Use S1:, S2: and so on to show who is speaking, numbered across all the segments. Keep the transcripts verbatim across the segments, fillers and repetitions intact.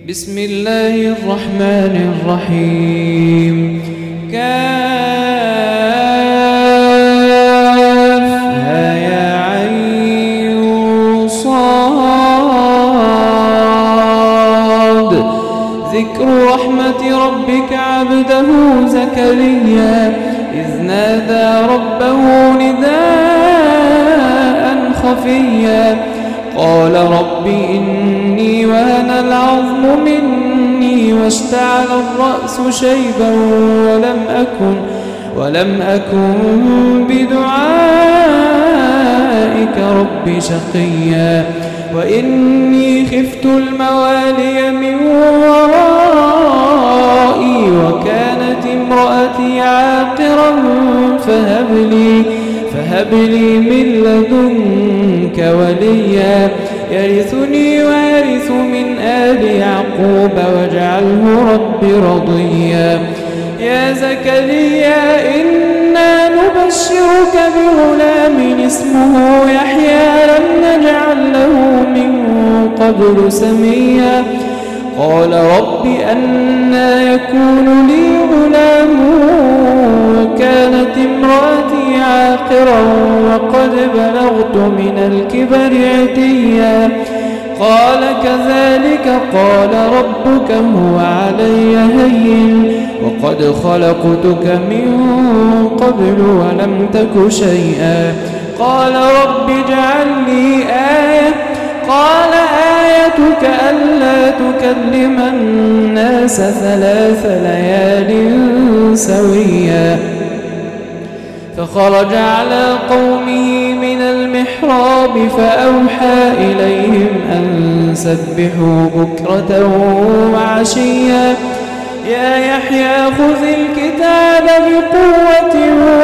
S1: بسم الله الرحمن الرحيم. كافها يا عين صاد. ذكر رحمة ربك عبده زكريا إذ نادى ربه نداء خفيا قال رب إني وهن العظم مني واشتعل الرأس شيبا ولم أكن ولم أكن بدعائك رب شقيا وإني خفت الموالي من ورائي وكانت امرأتي عاقرا فهب لي فهب لي من لدنك وليا يرثني ويرث من آل يعقوب واجعله رب رضيا. يا زكريا إنا نبشرك بغلام اسمه يحيى لم نجعل له من قبل سميا قال رب أنى يكون لي غلام وكانت امرأتي عاقرا وقد بلغت من الكبر عتيا قال كذلك قال ربك هو علي هين وقد خلقتك من قبل ولم تك شيئا قال رب اجعل لي آية قال آيتك ألا تكلم الناس ثلاث ليال سويا فخرج على قومه من المحراب فأوحى إليهم أن سبحوا بكرة وعشيا يا يحيى خذ الكتاب بقوة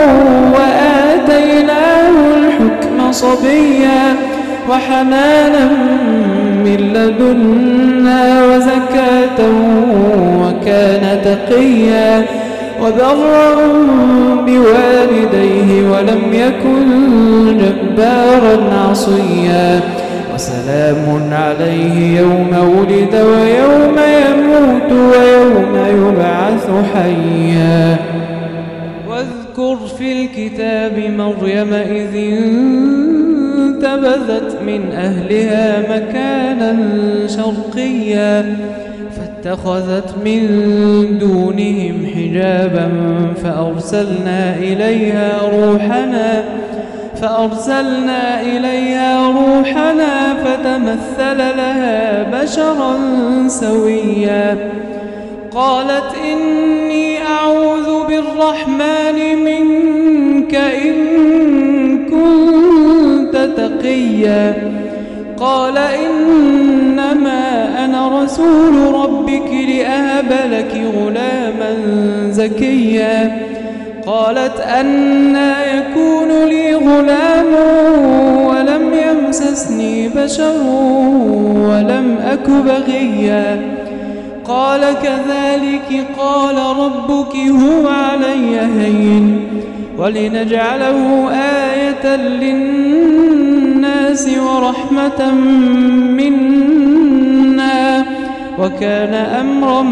S1: وآتيناه الحكم صبيا وحنانا من لدنا وزكاة وكان تقيا وبرا بوالديه ولم يكن جبارا عصيا وسلام عليه يوم ولد ويوم يموت ويوم يبعث حيا. واذكر في الكتاب مريم إذ انتبذت من أهلها مكانا شرقيا فاتخذت من دونهم حجابا فأرسلنا إليها روحنا فأرسلنا إليها روحنا فتمثل لها بشرا سويا قالت إني أعوذ بالرحمن منك إن كنت تقيا قال إنما أنا رسول ربك لأهب لك غلاما زكيا قالت أنى يكون لي غلام ولم يمسسني بشر ولم أك بغيا قال كذلك قال ربك هو علي هين ولنجعله آية للناس ورحمة منا وكان أمرا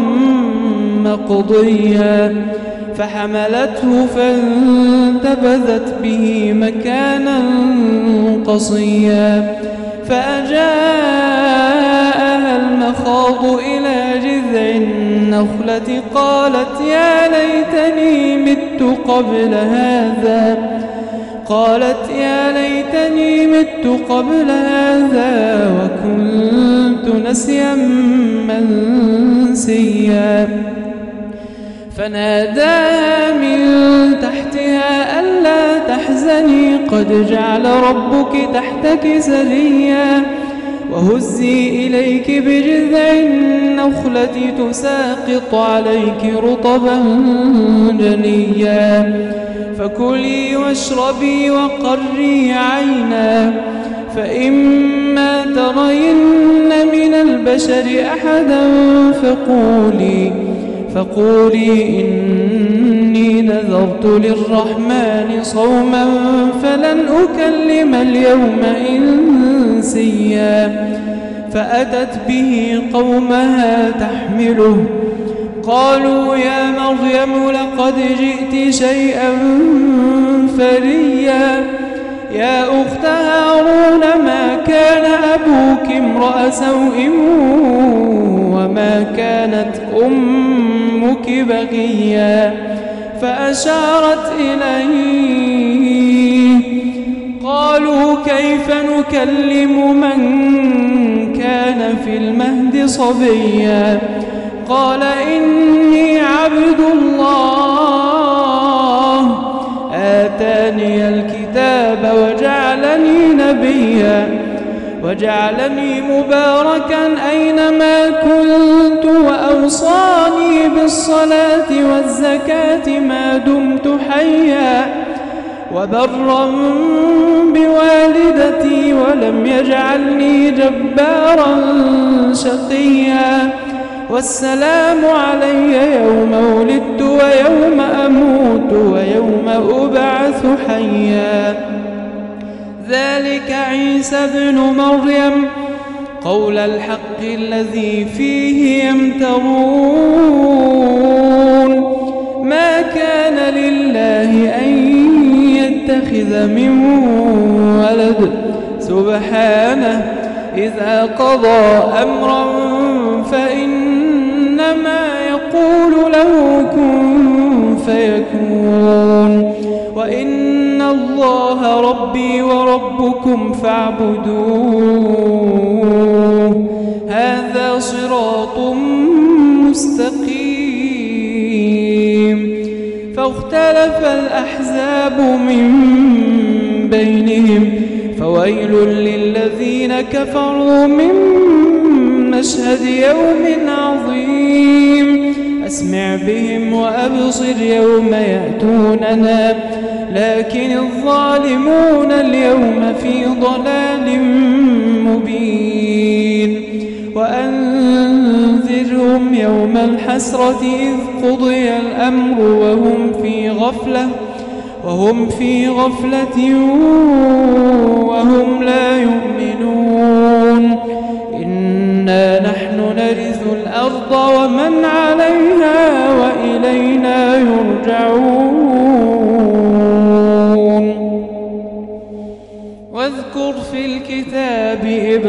S1: مقضيا فحملته فانتبذت به مكانا قصيا فأجاءها المخاض إلى جذع النخلة قالت يا ليتني مت قبل هذا قالت يا ليتني مت قبل هذا وكنت نسيا منسيا فناداها من تحتها ألا تحزني قد جعل ربك تحتك سريا وهزي إليك بجذع النخلة تساقط عليك رطبا جنيا فكلي واشربي وقري عينا فإما ترين من البشر أحدا فقولي فقولي إني نذرت للرحمن صوما فلن أكلم اليوم إنسيا فأتت به قومها تحمله قالوا يا مريم لقد جئت شيئا فريا يا أخت هارون ما كان أبوك امرأ سوء وما كانت أمك بغيا فأشارت إليه قالوا كيف نكلم من كان في المهد صبيا قال إني عبد الله آتاني الكتاب وجعلني نبيا وجعلني مباركا أينما كنت وأوصاني بالصلاة والزكاة ما دمت حيا وبرا بوالدتي ولم يجعلني جبارا شقيا والسلام علي يوم ولدت ويوم أموت ويوم أبعث حيا ذلك عيسى ابن مريم قول الحق الذي فيه يمترون ما كان لله أن يتخذ من ولد سبحانه إذا قضى أمرا فإنما يقول له كن فيكون وإن الله ربي وربكم فاعبدوه هذا صراط مستقيم فاختلف الأحزاب من بينهم فويل للذين كفروا من مشهد يوم عظيم أسمع بهم وأبصر يوم يأتوننا لكن الظالمون اليوم في ضلال مبين وأنذرهم يوم الحسرة إذ قضي الأمر وهم في غفلة وهم في غفلة وهم لا يؤمنون إنا نحن نرث الأرض ومن عليها وإلينا يرجعون واذكر في الكتاب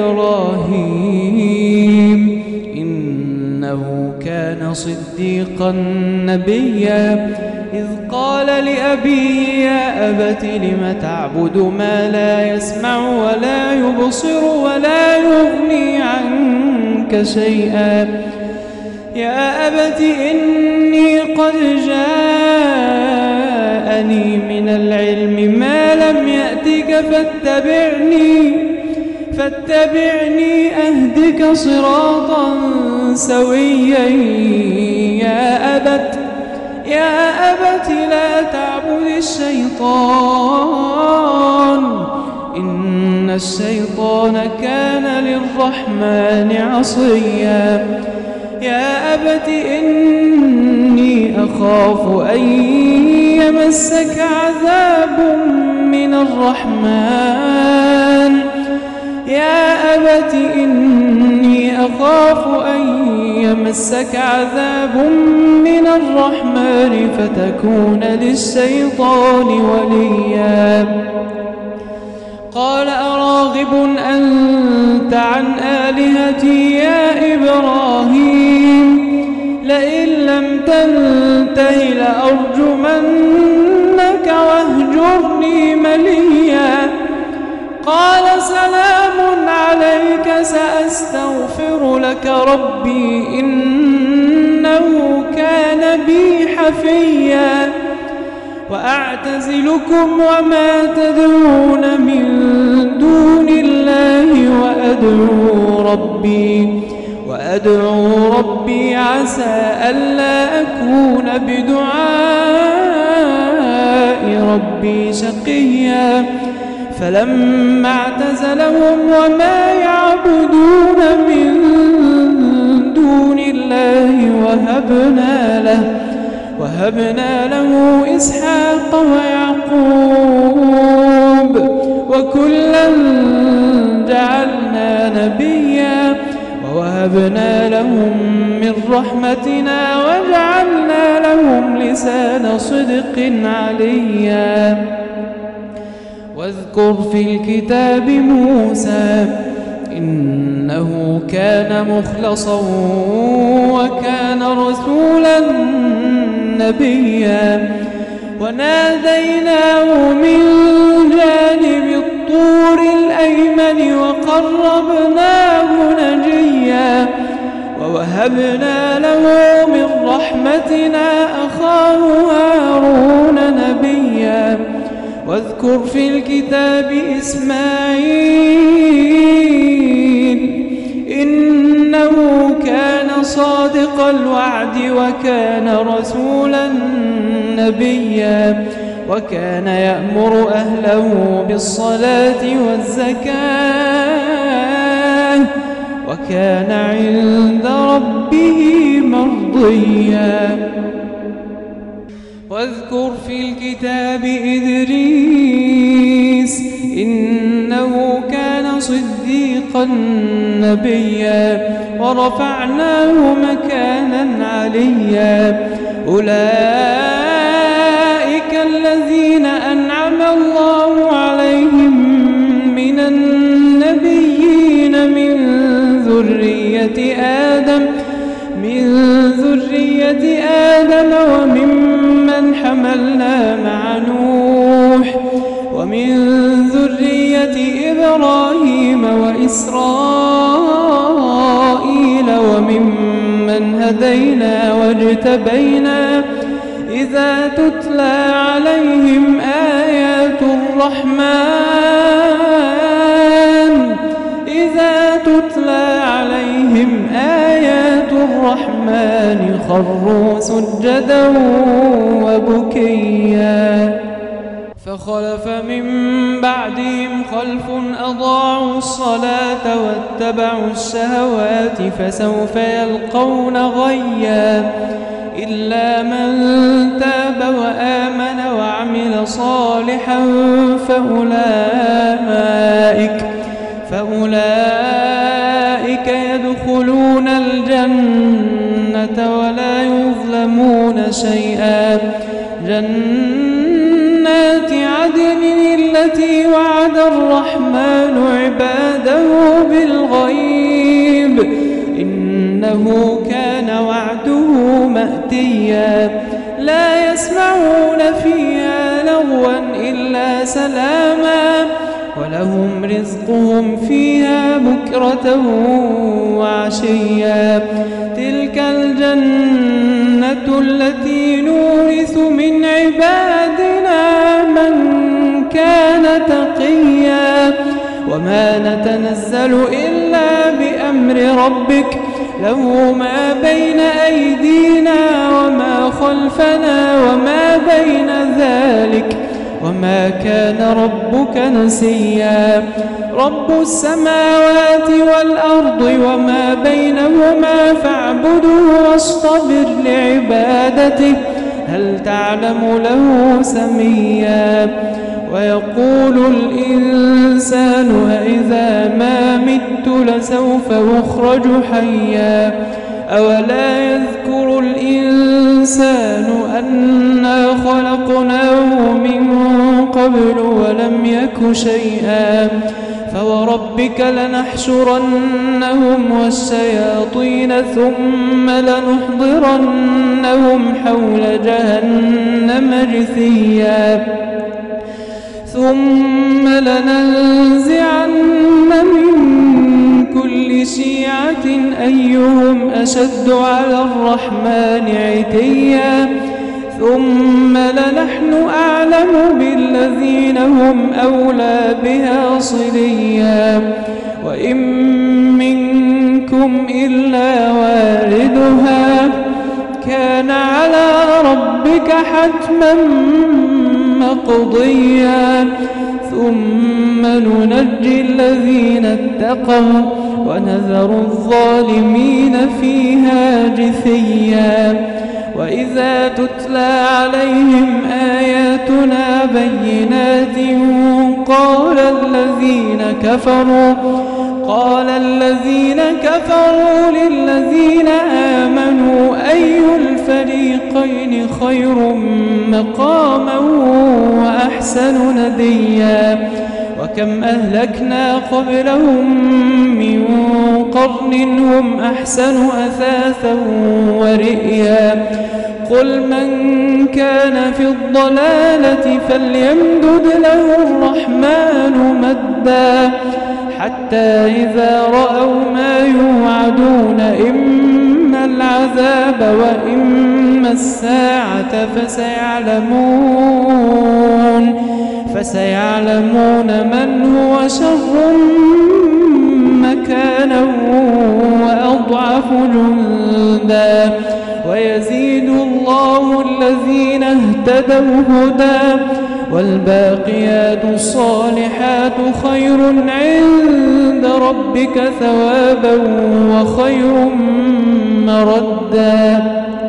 S1: إبراهيم إنه كان صديقا نبيا إذ قال لأبيه يا أبت لم تعبد ما لا يسمع ولا يبصر ولا يغني عنك شيئا يا أبت إني قد جاءني من العلم ما لم يأتك فاتبعني فاتبعني أهدك صراطا سويا يا أبت يا أبت لا تعبد الشيطان إن الشيطان كان للرحمن عصيا يا أبت إني أخاف أن يمسك عذاب من الرحمن يا أبت إني أخاف أن يمسك عذاب من الرحمن فتكون للشيطان وليا قال أراغب أنت عن آلهتي يا إبراهيم لئن لم تنته لأرجمنك واهجرني مليا قال سلام عليك سأستغفر لك ربي إنه كان بي حفيا وأعتزلكم وما تدعون من دون الله وأدعو ربي وأدعو ربي عسى ألا أكون بدعاء ربي شقيا فلما اعتزلهم وما يعبدون من دون الله وهبنا له وهبنا له إسحاق ويعقوب وكلا جعلنا نبيا ووهبنا لهم من رحمتنا وجعلنا لهم لسان صدق عليا. واذكر في الكتاب موسى إنه كان مخلصا وكان رسولا نبيا. وناديناه من جانب الطور الأيمن وقربناه نجيا. ووهبنا له من رحمتنا أخاه هارون نبيا. واذكر في الكتاب إسماعيل إنه كان صادق الوعد وكان رسولا نبيا. وكان يأمر أهله بالصلاة والزكاة وكان عند ربه مرضيا. واذكر في الكتاب إدريس إنه كان صديقا نبيا. ورفعناه مكانا عليا. أولئك الذين أنعم الله عليهم من النبيين من ذرية آدم من ذرية آدم وممن حملنا مع نوح ومن ذرية إبراهيم وإسرائيل وممن هدينا واجتبينا. إذا تتلى عليهم آيات الرحمن إذا تتلى عليهم آيات الرحمن خروا سجدا وبكيا. فخلف من بعدهم خلف أضاعوا الصلاة واتبعوا الشهوات فسوف يلقون غيا. إلا من تاب وآمن وعمل صالحا فأولئك فأولئك يدخلون الجنة ولا يظلمون شيئا. جنات عدن التي وعد الرحمن عباده بالغيب إنه كان وعده مأتيا. لا يسمعون فيها لغوا إلا سلاما ولهم رزقهم فيها بكرة وعشيا. تلك الجنة التي نورث من عبادنا من كان تقيا. وما نتنزل إلا بأمر ربك له ما بين أيدينا وما خلفنا وما بين ذلك وما كان ربك نسيا. رب السماوات والأرض وما بينهما فاعبده واصطبر لعبادته هل تعلم له سميا. ويقول الإنسان أإذا ما مت لسوف أخرج حيا. أولا يذكر الإنسان أنا خلقناه من قبل ولم يك شيئا. فوربك لنحشرنهم والشياطين ثم لنحضرنهم حول جهنم جثيا. ثم لننزعن من كل شيعة أيهم أشد على الرحمن عتيا. ثم لنحن أعلم بالذين هم أولى بها صليا. وإن منكم إلا واردها كان على ربك حتما مقضيا. ثم ننجي الذين اتقوا ونذر الظالمين فيها جثيا. وإذا تتلى عليهم آياتنا بينات قال الذين كفروا قال الذين كفروا للذين آمنوا أي الفريقين خير مقاما وأحسن نديا وكم أهلكنا قبلهم من قرن هم أحسن أثاثا ورئيا قل من كان في الضلالة فليمدد له الرحمن مدا حتى إذا رأوا ما يوعدون إما العذاب وإما الساعة فسيعلمون فسيعلمون من هو شر مكانا وأضعف جندا ويزيد الله الذين اهتدوا هدى والباقيات الصالحات خير عند ربك ثوابا وخير مردا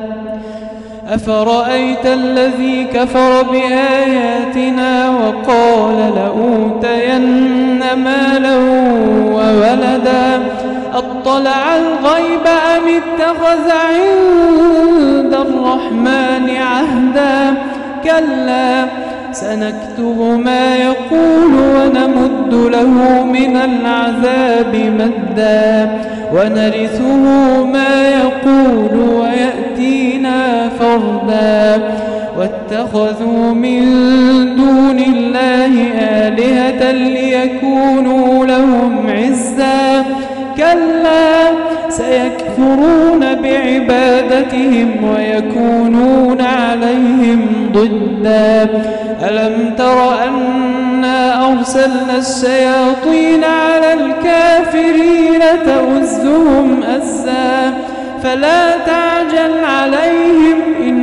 S1: أفرأيت الذي كفر بآياتنا وقال لأوتين مالا وولدا أطلع الغيب أم اتخذ عند الرحمن عهدا كلا سنكتب ما يقول ونمد له من العذاب مدا ونرثه ما يقول ويأتينا فردا واتخذوا من دون الله آلهة ليكونوا لهم عزا كلا سيكفرون بعبادتهم ويكونون عليهم ضدا ألم تر أنا أرسلنا الشياطين على الكافرين تؤزهم أزا فلا تعجل عليهم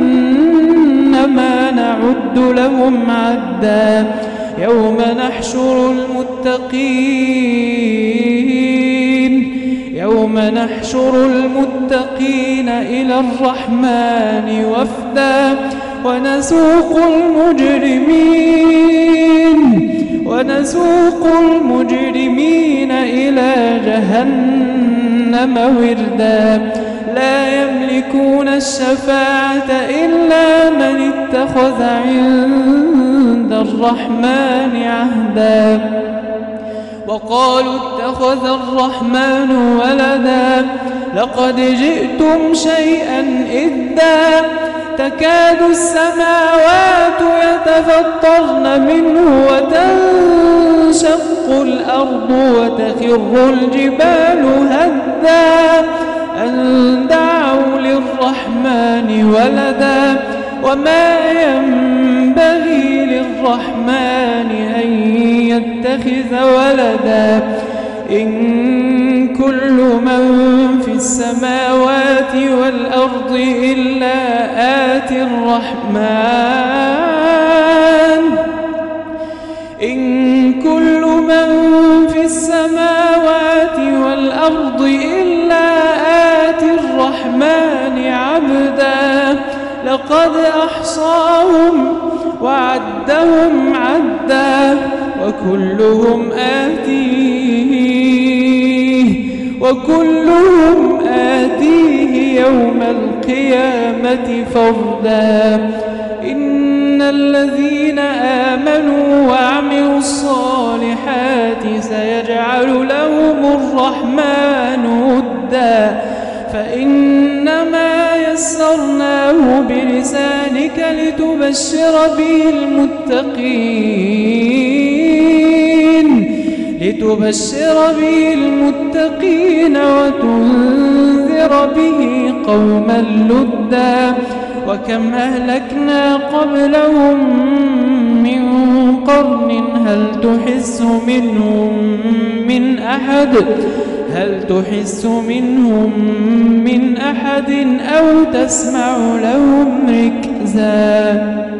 S1: إنما نعد لهم عدا يوم نحشر المتقين يوم نحشر المتقين إلى الرحمن وفدا ونسوق المجرمين ونسوق المجرمين إلى جهنم وردا لا يملكون الشفاعة إلا من اتخذ عند الرحمن عهدا وقالوا اتخذ الرحمن ولدا لقد جئتم شيئا إدا تكاد السماوات يتفطرن منه وتنشق الأرض وتخر الجبال هدا أن دعوا للرحمن ولدا وما ينبغي للرحمن أن يتخذ ولدا إن كل من في السماوات والأرض إلا آتي الرحمن إن كل من في السماوات والأرض إلا آتي الرحمن عبدا لقد أحصاهم وعدهم عدا وكلهم آتيه وكلهم آتيه يوم القيامة فردا إن الذين آمنوا وعملوا الصالحات سيجعل لهم الرحمن ودا فإنما يسرناه بلسانك لتبشر به المتقين لتبشر به المتقين وتنذر به قوما لدا وكم أهلكنا قبلهم من قرن هل تحس منهم من أحد هل تحس منهم من أحد أو تسمع لهم ركزا